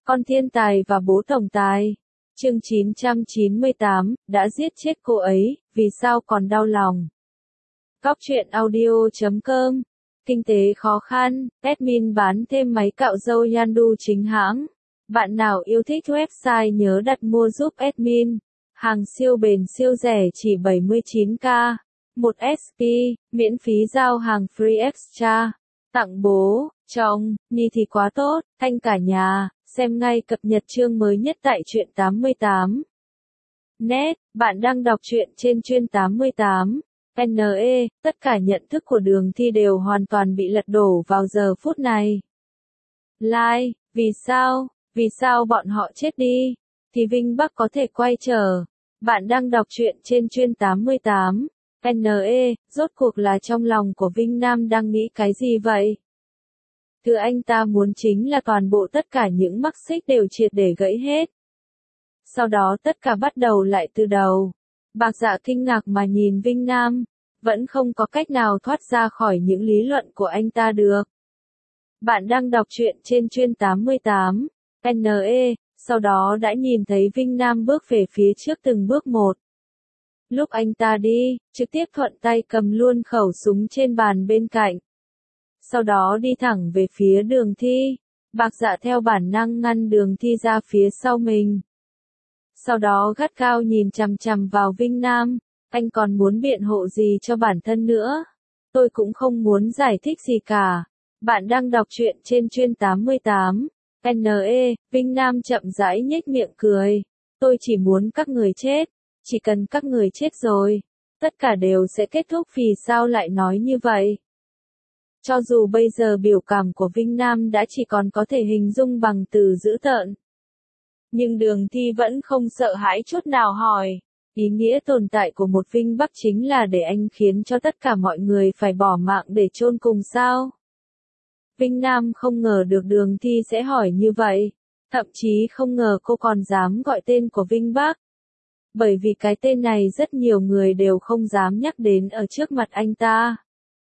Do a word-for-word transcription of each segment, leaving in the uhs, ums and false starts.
Con thiên tài và bố tổng tài. Chương chín trăm chín mươi tám, đã giết chết cô ấy, vì sao còn đau lòng. Cóc truyện audio chấm com. Kinh tế khó khăn, admin bán thêm máy cạo râu Yandu chính hãng. Bạn nào yêu thích website nhớ đặt mua giúp admin. Hàng siêu bền siêu rẻ chỉ bảy mươi chín k. một ét pê, miễn phí giao hàng free extra. Tặng bố, chồng, ni thì quá tốt, thanh cả nhà, xem ngay cập nhật chương mới nhất tại truyện tám mươi tám. Net, bạn đang đọc truyện trên chuyên tám mươi tám. en e, tất cả nhận thức của Đường Thi đều hoàn toàn bị lật đổ vào giờ phút này. Like, vì sao, vì sao bọn họ chết đi, thì Vinh Bắc có thể quay trở. Bạn đang đọc truyện trên chuyên tám mươi tám. en e, rốt cuộc là trong lòng của Vinh Nam đang nghĩ cái gì vậy? Thứ anh ta muốn chính là toàn bộ tất cả những mắc xích đều triệt để gãy hết. Sau đó tất cả bắt đầu lại từ đầu. Bạc Dạ kinh ngạc mà nhìn Vinh Nam, vẫn không có cách nào thoát ra khỏi những lý luận của anh ta được. Bạn đang đọc truyện trên chuyên tám mươi tám. en e, sau đó đã nhìn thấy Vinh Nam bước về phía trước từng bước một. Lúc anh ta đi, trực tiếp thuận tay cầm luôn khẩu súng trên bàn bên cạnh. Sau đó đi thẳng về phía Đường Thi. Bạc Dạ theo bản năng ngăn Đường Thi ra phía sau mình. Sau đó gắt gao nhìn chằm chằm vào Vinh Nam, anh còn muốn biện hộ gì cho bản thân nữa? Tôi cũng không muốn giải thích gì cả. Bạn đang đọc truyện trên chuyên tám mươi tám. en e, Vinh Nam chậm rãi nhếch miệng cười. Tôi chỉ muốn các người chết. Chỉ cần các người chết rồi, tất cả đều sẽ kết thúc. Vì sao lại nói như vậy? Cho dù bây giờ biểu cảm của Vinh Nam đã chỉ còn có thể hình dung bằng từ dữ tợn, nhưng Đường Thi vẫn không sợ hãi chút nào hỏi, ý nghĩa tồn tại của một Vinh Bắc chính là để anh khiến cho tất cả mọi người phải bỏ mạng để chôn cùng sao? Vinh Nam không ngờ được Đường Thi sẽ hỏi như vậy, thậm chí không ngờ cô còn dám gọi tên của Vinh Bắc. Bởi vì cái tên này rất nhiều người đều không dám nhắc đến ở trước mặt anh ta.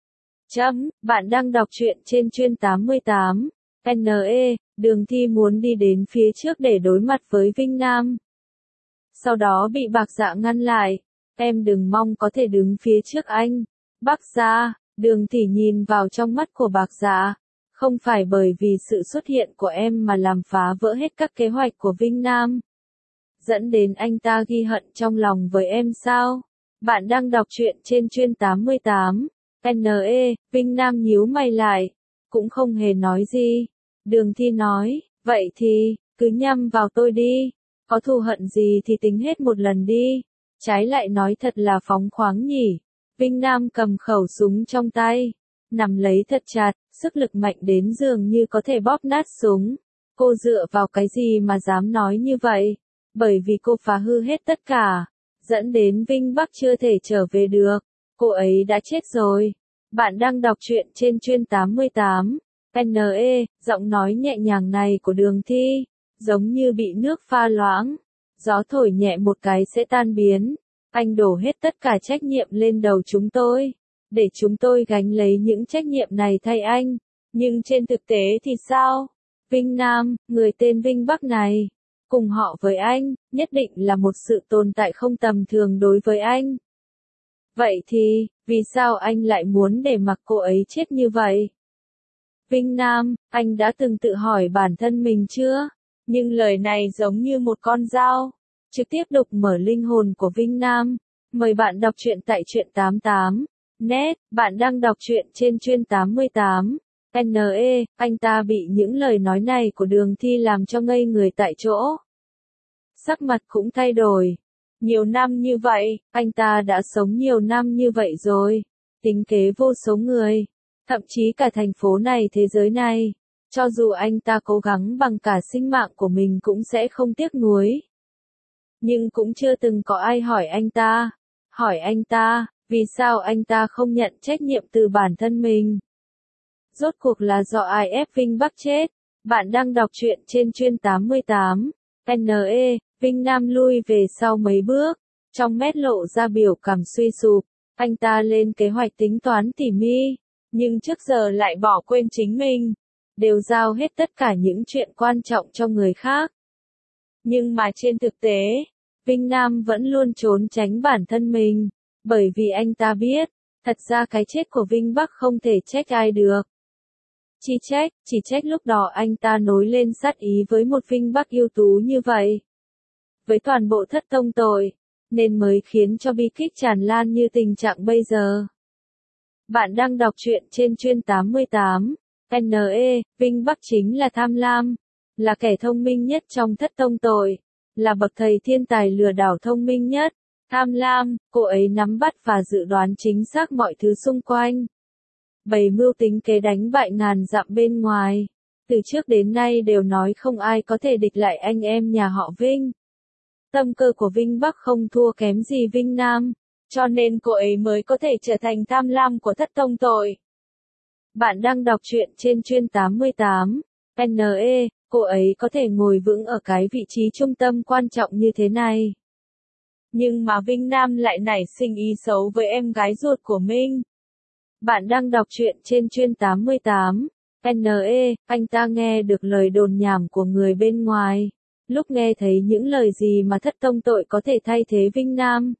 Chấm, bạn đang đọc truyện trên chuyên tám mươi tám. en e, Đường Thi muốn đi đến phía trước để đối mặt với Vinh Nam. Sau đó bị Bạc Dạ ngăn lại. Em đừng mong có thể đứng phía trước anh. Bác Dạ, Đường Thi nhìn vào trong mắt của Bạc Dạ. Không phải bởi vì sự xuất hiện của em mà làm phá vỡ hết các kế hoạch của Vinh Nam, dẫn đến anh ta ghi hận trong lòng với em sao? Bạn đang đọc truyện trên chuyên tám mươi tám. en e, Vinh Nam nhíu mày lại, cũng không hề nói gì. Đường Thi nói, vậy thì, cứ nhắm vào tôi đi, có thù hận gì thì tính hết một lần đi, trái lại nói thật là phóng khoáng nhỉ. Vinh Nam cầm khẩu súng trong tay, nắm lấy thật chặt, sức lực mạnh đến dường như có thể bóp nát súng. Cô dựa vào cái gì mà dám nói như vậy? Bởi vì cô phá hư hết tất cả, dẫn đến Vinh Bắc chưa thể trở về được. Cô ấy đã chết rồi. Bạn đang đọc truyện trên chuyên tám mươi tám. en e, giọng nói nhẹ nhàng này của Đường Thi, giống như bị nước pha loãng. Gió thổi nhẹ một cái sẽ tan biến. Anh đổ hết tất cả trách nhiệm lên đầu chúng tôi, để chúng tôi gánh lấy những trách nhiệm này thay anh. Nhưng trên thực tế thì sao? Vinh Nam, người tên Vinh Bắc này, cùng họ với anh, nhất định là một sự tồn tại không tầm thường đối với anh. Vậy thì, vì sao anh lại muốn để mặc cô ấy chết như vậy? Vinh Nam, anh đã từng tự hỏi bản thân mình chưa? Nhưng lời này giống như một con dao, trực tiếp đục mở linh hồn của Vinh Nam. Mời bạn đọc truyện tại truyện tám mươi tám. Net, bạn đang đọc truyện trên chuyên tám mươi tám. en e, anh ta bị những lời nói này của Đường Thi làm cho ngây người tại chỗ. Sắc mặt cũng thay đổi. Nhiều năm như vậy, anh ta đã sống nhiều năm như vậy rồi. Tính kế vô số người. Thậm chí cả thành phố này thế giới này. Cho dù anh ta cố gắng bằng cả sinh mạng của mình cũng sẽ không tiếc nuối. Nhưng cũng chưa từng có ai hỏi anh ta. Hỏi anh ta, vì sao anh ta không nhận trách nhiệm từ bản thân mình? Rốt cuộc là do ai ép Vinh Bắc chết? Bạn đang đọc truyện trên chuyên tám mươi tám. en e, Vinh Nam lui về sau mấy bước, trong mắt lộ ra biểu cảm suy sụp. Anh ta lên kế hoạch tính toán tỉ mỉ, nhưng trước giờ lại bỏ quên chính mình. đều giao hết tất cả những chuyện quan trọng cho người khác. Nhưng mà trên thực tế, Vinh Nam vẫn luôn trốn tránh bản thân mình, bởi vì anh ta biết, thật ra cái chết của Vinh Bắc không thể trách ai được. Chỉ trách, chỉ trách lúc đó anh ta nối lên sát ý với một Vinh Bắc ưu tú như vậy. Với toàn bộ thất tông tội, nên mới khiến cho bi kịch tràn lan như tình trạng bây giờ. Bạn đang đọc truyện trên Chuyên tám mươi tám. en e, Vinh Bắc chính là tham lam, là kẻ thông minh nhất trong thất tông tội, là bậc thầy thiên tài lừa đảo thông minh nhất. Tham lam, cô ấy nắm bắt và dự đoán chính xác mọi thứ xung quanh. Bày mưu tính kế đánh bại ngàn dặm bên ngoài. Từ trước đến nay đều nói không ai có thể địch lại anh em nhà họ Vinh. Tâm cơ của Vinh Bắc không thua kém gì Vinh Nam, cho nên cô ấy mới có thể trở thành tham lam của thất tông tội. Bạn đang đọc truyện trên Chuyên tám mươi tám. en e, cô ấy có thể ngồi vững ở cái vị trí trung tâm quan trọng như thế này. Nhưng mà Vinh Nam lại nảy sinh ý xấu với em gái ruột của mình. Bạn đang đọc truyện trên Chuyên tám mươi tám. en e, anh ta nghe được lời đồn nhảm của người bên ngoài. Lúc nghe thấy những lời gì mà thất tông tội có thể thay thế Vinh Nam.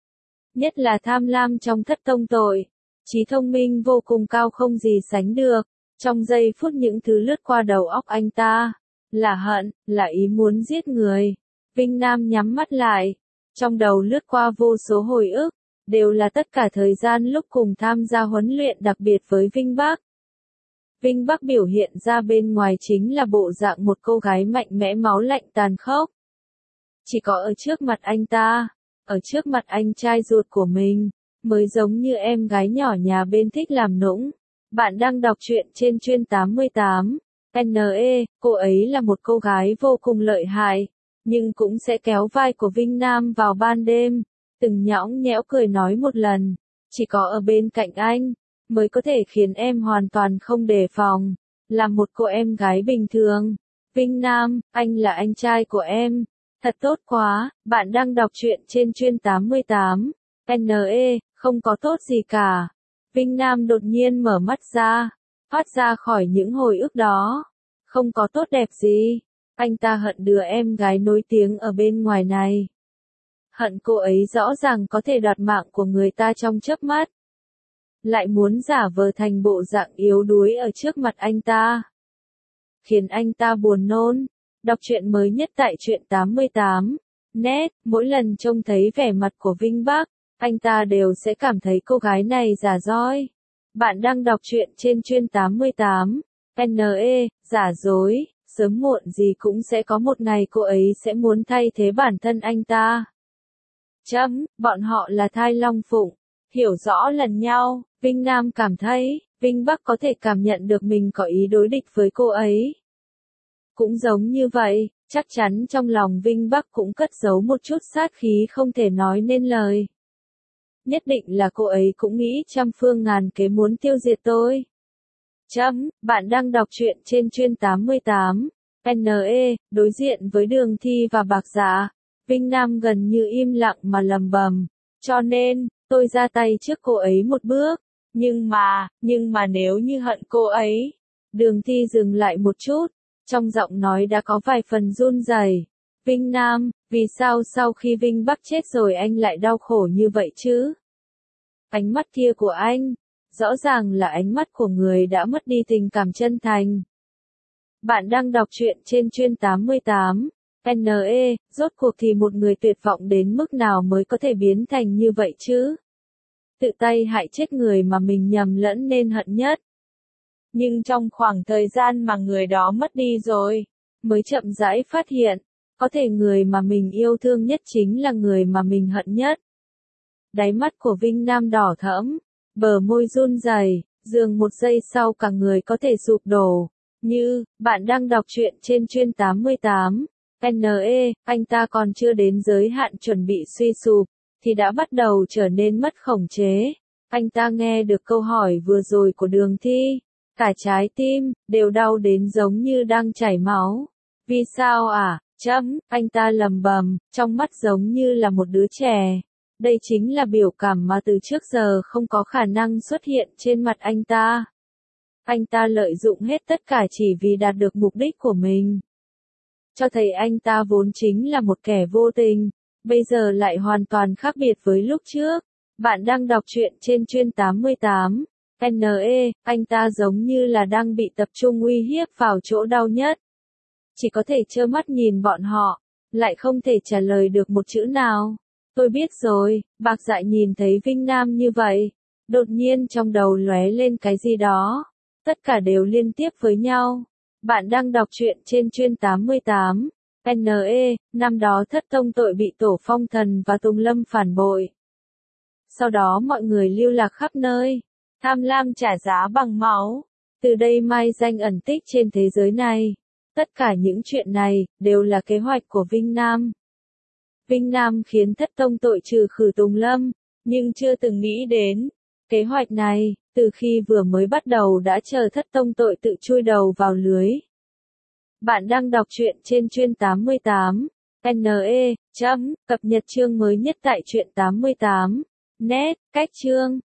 Nhất là tham lam trong thất tông tội. Trí thông minh vô cùng cao không gì sánh được. Trong giây phút những thứ lướt qua đầu óc anh ta. Là hận, là ý muốn giết người. Vinh Nam nhắm mắt lại. Trong đầu lướt qua vô số hồi ức. Đều là tất cả thời gian lúc cùng tham gia huấn luyện đặc biệt với Vinh Bắc. Vinh Bắc biểu hiện ra bên ngoài chính là bộ dạng một cô gái mạnh mẽ máu lạnh tàn khốc. Chỉ có ở trước mặt anh ta, ở trước mặt anh trai ruột của mình, mới giống như em gái nhỏ nhà bên thích làm nũng. Bạn đang đọc truyện trên Chuyên tám mươi tám. en e, cô ấy là một cô gái vô cùng lợi hại, nhưng cũng sẽ kéo vai của Vinh Nam vào ban đêm, từng nhõng nhẽo cười nói một lần, chỉ có ở bên cạnh anh, mới có thể khiến em hoàn toàn không đề phòng, là một cô em gái bình thường. Vinh Nam, anh là anh trai của em. Thật tốt quá, bạn đang đọc truyện trên Chuyên tám mươi tám. en e, không có tốt gì cả. Vinh Nam đột nhiên mở mắt ra, thoát ra khỏi những hồi ức đó. Không có tốt đẹp gì. Anh ta hận đứa em gái nổi tiếng ở bên ngoài này. Hận cô ấy rõ ràng có thể đoạt mạng của người ta trong chớp mắt. Lại muốn giả vờ thành bộ dạng yếu đuối ở trước mặt anh ta. Khiến anh ta buồn nôn. Đọc truyện mới nhất tại Chuyên tám mươi tám. Net, mỗi lần trông thấy vẻ mặt của Vinh Bắc, anh ta đều sẽ cảm thấy cô gái này giả dối. Bạn đang đọc truyện trên Chuyên tám mươi tám. en e, giả dối, sớm muộn gì cũng sẽ có một ngày cô ấy sẽ muốn thay thế bản thân anh ta. Chấm, bọn họ là thai long phụng, hiểu rõ lần nhau. Vinh Nam cảm thấy, Vinh Bắc có thể cảm nhận được mình có ý đối địch với cô ấy. Cũng giống như vậy, chắc chắn trong lòng Vinh Bắc cũng cất giấu một chút sát khí không thể nói nên lời. Nhất định là cô ấy cũng nghĩ trăm phương ngàn kế muốn tiêu diệt tôi. Chấm, bạn đang đọc truyện trên Chuyên tám mươi tám. en e, đối diện với Đường Thi và Bạc Dạ, Vinh Nam gần như im lặng mà lầm bầm. Cho nên, tôi ra tay trước cô ấy một bước. Nhưng mà, nhưng mà nếu như hận cô ấy. Đường Thi dừng lại một chút. Trong giọng nói đã có vài phần run rẩy. Vinh Nam, vì sao sau khi Vinh Bắc chết rồi anh lại đau khổ như vậy chứ? Ánh mắt kia của anh, rõ ràng là ánh mắt của người đã mất đi tình cảm chân thành. Bạn đang đọc truyện trên Chuyên tám mươi tám. en e, rốt cuộc thì một người tuyệt vọng đến mức nào mới có thể biến thành như vậy chứ? Tự tay hại chết người mà mình nhầm lẫn nên hận nhất. Nhưng trong khoảng thời gian mà người đó mất đi rồi, mới chậm rãi phát hiện, có thể người mà mình yêu thương nhất chính là người mà mình hận nhất. Đáy mắt của Vinh Nam đỏ thẫm, bờ môi run rẩy, dường một giây sau cả người có thể sụp đổ. Như, bạn đang đọc truyện trên Chuyên tám mươi tám. en e, anh ta còn chưa đến giới hạn chuẩn bị suy sụp, thì đã bắt đầu trở nên mất khống chế. Anh ta nghe được câu hỏi vừa rồi của Đường Thi. Cả trái tim, đều đau đến giống như đang chảy máu. Vì sao à? Chấm, anh ta lầm bầm, trong mắt giống như là một đứa trẻ. Đây chính là biểu cảm mà từ trước giờ không có khả năng xuất hiện trên mặt anh ta. Anh ta lợi dụng hết tất cả chỉ vì đạt được mục đích của mình. Cho thấy anh ta vốn chính là một kẻ vô tình, bây giờ lại hoàn toàn khác biệt với lúc trước. Bạn đang đọc truyện trên Chuyên tám mươi tám. en e, anh ta giống như là đang bị tập trung uy hiếp vào chỗ đau nhất. Chỉ có thể trơ mắt nhìn bọn họ, lại không thể trả lời được một chữ nào. Tôi biết rồi, Bạc Dại nhìn thấy Vinh Nam như vậy. Đột nhiên trong đầu lóe lên cái gì đó. Tất cả đều liên tiếp với nhau. Bạn đang đọc truyện trên Chuyên tám mươi tám. en e, năm đó Thất Tông Tội bị Tổ Phong Thần và Tùng Lâm phản bội. Sau đó mọi người lưu lạc khắp nơi, tham lam trả giá bằng máu. Từ đây mai danh ẩn tích trên thế giới này. Tất cả những chuyện này, đều là kế hoạch của Vinh Nam. Vinh Nam khiến Thất Tông Tội trừ khử Tùng Lâm, nhưng chưa từng nghĩ đến. Kế hoạch này, từ khi vừa mới bắt đầu đã chờ Thất Tông Tội tự chui đầu vào lưới. Bạn đang đọc truyện trên Chuyên tám mươi tám. en e, chấm, cập nhật chương mới nhất tại Truyện tám mươi tám. Net, cách chương.